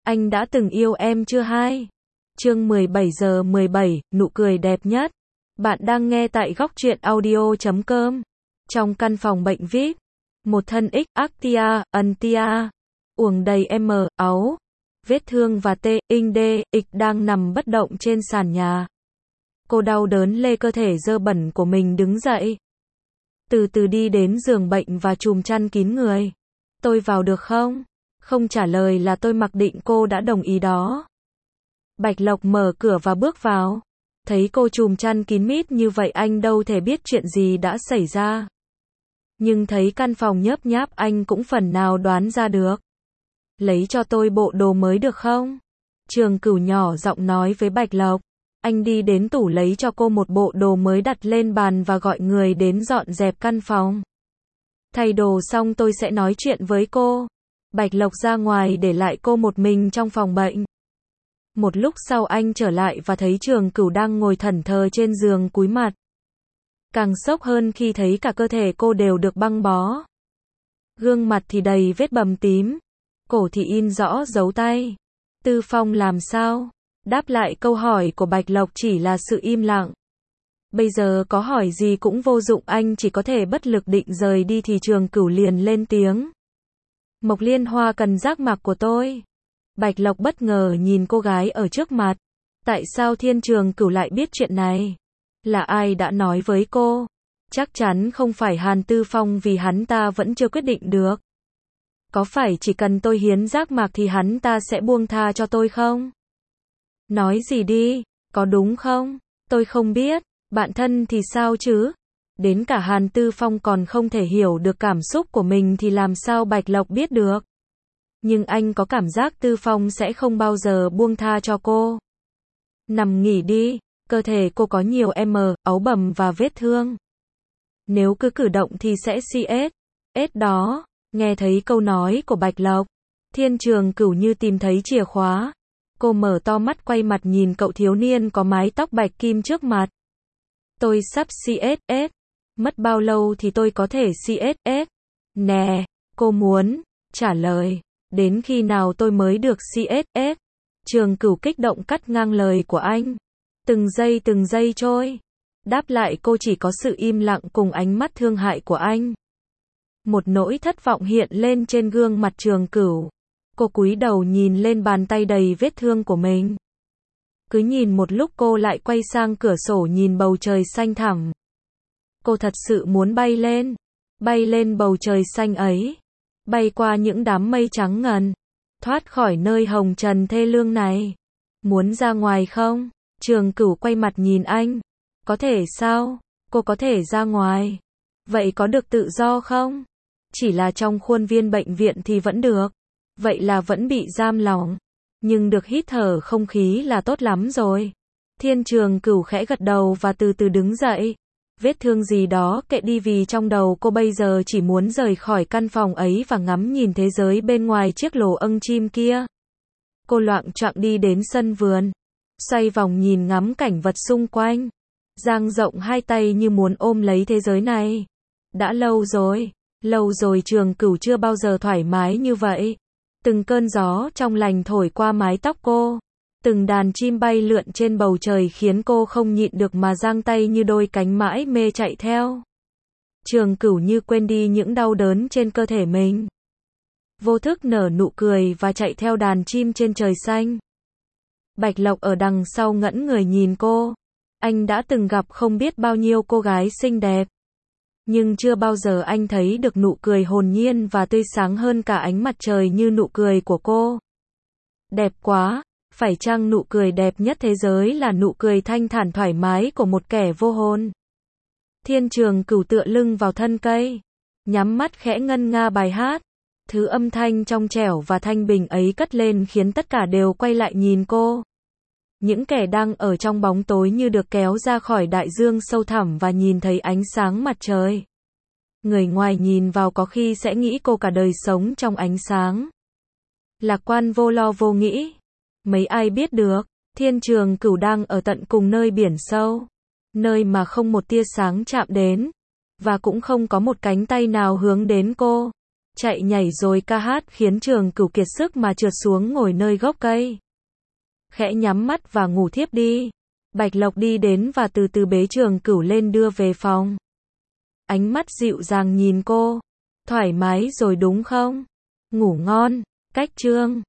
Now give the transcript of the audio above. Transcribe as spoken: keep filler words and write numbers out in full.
Anh đã từng yêu em chưa hai? Chương mười bảy giờ mười bảy, nụ cười đẹp nhất. Bạn đang nghe tại góc truyện audio chấm com. Trong căn phòng bệnh vi ai pi, một thân X, Actia, Antia, uồng đầy M, áo, vết thương và T, Inh D, X đang nằm bất động trên sàn nhà. Cô đau đớn lê cơ thể dơ bẩn của mình đứng dậy. Từ từ đi đến giường bệnh và chùm chăn kín người. Tôi vào được không? Không trả lời là tôi mặc định cô đã đồng ý đó. Bạch Lộc mở cửa và bước vào. Thấy cô chùm chăn kín mít như vậy anh đâu thể biết chuyện gì đã xảy ra. Nhưng thấy căn phòng nhớp nháp anh cũng phần nào đoán ra được. Lấy cho tôi bộ đồ mới được không? Trường Cửu nhỏ giọng nói với Bạch Lộc. Anh đi đến tủ lấy cho cô một bộ đồ mới đặt lên bàn và gọi người đến dọn dẹp căn phòng. Thay đồ xong tôi sẽ nói chuyện với cô. Bạch Lộc ra ngoài để lại cô một mình trong phòng bệnh. Một lúc sau anh trở lại và thấy Trường Cửu đang ngồi thẫn thờ trên giường cúi mặt. Càng sốc hơn khi thấy cả cơ thể cô đều được băng bó. Gương mặt thì đầy vết bầm tím. Cổ thì in rõ dấu tay. Tư Phong làm sao? Đáp lại câu hỏi của Bạch Lộc chỉ là sự im lặng. Bây giờ có hỏi gì cũng vô dụng, anh chỉ có thể bất lực định rời đi thì Trường Cửu liền lên tiếng. Mộc Liên Hoa cần giác mạc của tôi. Bạch Lộc bất ngờ nhìn cô gái ở trước mặt. Tại sao Thiên Trường Cửu lại biết chuyện này? Là ai đã nói với cô? Chắc chắn không phải Hàn Tư Phong vì hắn ta vẫn chưa quyết định được. Có phải chỉ cần tôi hiến giác mạc thì hắn ta sẽ buông tha cho tôi không? Nói gì đi, có đúng không? Tôi không biết, bạn thân thì sao chứ? Đến cả Hàn Tư Phong còn không thể hiểu được cảm xúc của mình thì làm sao Bạch Lộc biết được? Nhưng anh có cảm giác Tư Phong sẽ không bao giờ buông tha cho cô. Nằm nghỉ đi, cơ thể cô có nhiều M, ấu bầm và vết thương. Nếu cứ cử động thì sẽ xê ét. ét đó, nghe thấy câu nói của Bạch Lộc. Thiên Trường Cửu như tìm thấy chìa khóa. Cô mở to mắt quay mặt nhìn cậu thiếu niên có mái tóc bạch kim trước mặt. Tôi sắp xê ét ét. Mất bao lâu thì tôi có thể xê ét ét? Nè, cô muốn trả lời. Đến khi nào tôi mới được xê ét ét? Trường Cửu kích động cắt ngang lời của anh. Từng giây từng giây trôi. Đáp lại cô chỉ có sự im lặng cùng ánh mắt thương hại của anh. Một nỗi thất vọng hiện lên trên gương mặt Trường Cửu. Cô cúi đầu nhìn lên bàn tay đầy vết thương của mình. Cứ nhìn một lúc cô lại quay sang cửa sổ nhìn bầu trời xanh thẳm. Cô thật sự muốn bay lên. Bay lên bầu trời xanh ấy. Bay qua những đám mây trắng ngần. Thoát khỏi nơi hồng trần thê lương này. Muốn ra ngoài không? Trường Cửu quay mặt nhìn anh. Có thể sao? Cô có thể ra ngoài. Vậy có được tự do không? Chỉ là trong khuôn viên bệnh viện thì vẫn được. Vậy là vẫn bị giam lỏng. Nhưng được hít thở không khí là tốt lắm rồi. Thiên Trường Cửu khẽ gật đầu và từ từ đứng dậy. Vết thương gì đó kệ đi, vì trong đầu cô bây giờ chỉ muốn rời khỏi căn phòng ấy và ngắm nhìn thế giới bên ngoài chiếc lồ âng chim kia. Cô loạng choạng đi đến sân vườn. Xoay vòng nhìn ngắm cảnh vật xung quanh. Dang rộng hai tay như muốn ôm lấy thế giới này. Đã lâu rồi. Lâu rồi Trường Cửu chưa bao giờ thoải mái như vậy. Từng cơn gió trong lành thổi qua mái tóc cô. Từng đàn chim bay lượn trên bầu trời khiến cô không nhịn được mà giang tay như đôi cánh mãi mê chạy theo. Trường Cửu như quên đi những đau đớn trên cơ thể mình. Vô thức nở nụ cười và chạy theo đàn chim trên trời xanh. Bạch Lộc ở đằng sau ngẩn người nhìn cô. Anh đã từng gặp không biết bao nhiêu cô gái xinh đẹp. Nhưng chưa bao giờ anh thấy được nụ cười hồn nhiên và tươi sáng hơn cả ánh mặt trời như nụ cười của cô. Đẹp quá, phải chăng nụ cười đẹp nhất thế giới là nụ cười thanh thản thoải mái của một kẻ vô hồn? Thiên Trường Cửu tựa lưng vào thân cây, nhắm mắt khẽ ngân nga bài hát. Thứ âm thanh trong trẻo và thanh bình ấy cất lên khiến tất cả đều quay lại nhìn cô. Những kẻ đang ở trong bóng tối như được kéo ra khỏi đại dương sâu thẳm và nhìn thấy ánh sáng mặt trời. Người ngoài nhìn vào có khi sẽ nghĩ cô cả đời sống trong ánh sáng. Lạc quan vô lo vô nghĩ. Mấy ai biết được, Thiên Trường Cửu đang ở tận cùng nơi biển sâu. Nơi mà không một tia sáng chạm đến. Và cũng không có một cánh tay nào hướng đến cô. chạy nhảy rồi ca hát khiến Trường Cửu kiệt sức mà trượt xuống ngồi nơi gốc cây. Khẽ nhắm mắt và ngủ thiếp đi. Bạch Lộc đi đến và từ từ bế Trường Cửu lên đưa về phòng. Ánh mắt dịu dàng nhìn cô. Thoải mái rồi đúng không? Ngủ ngon. Cách chương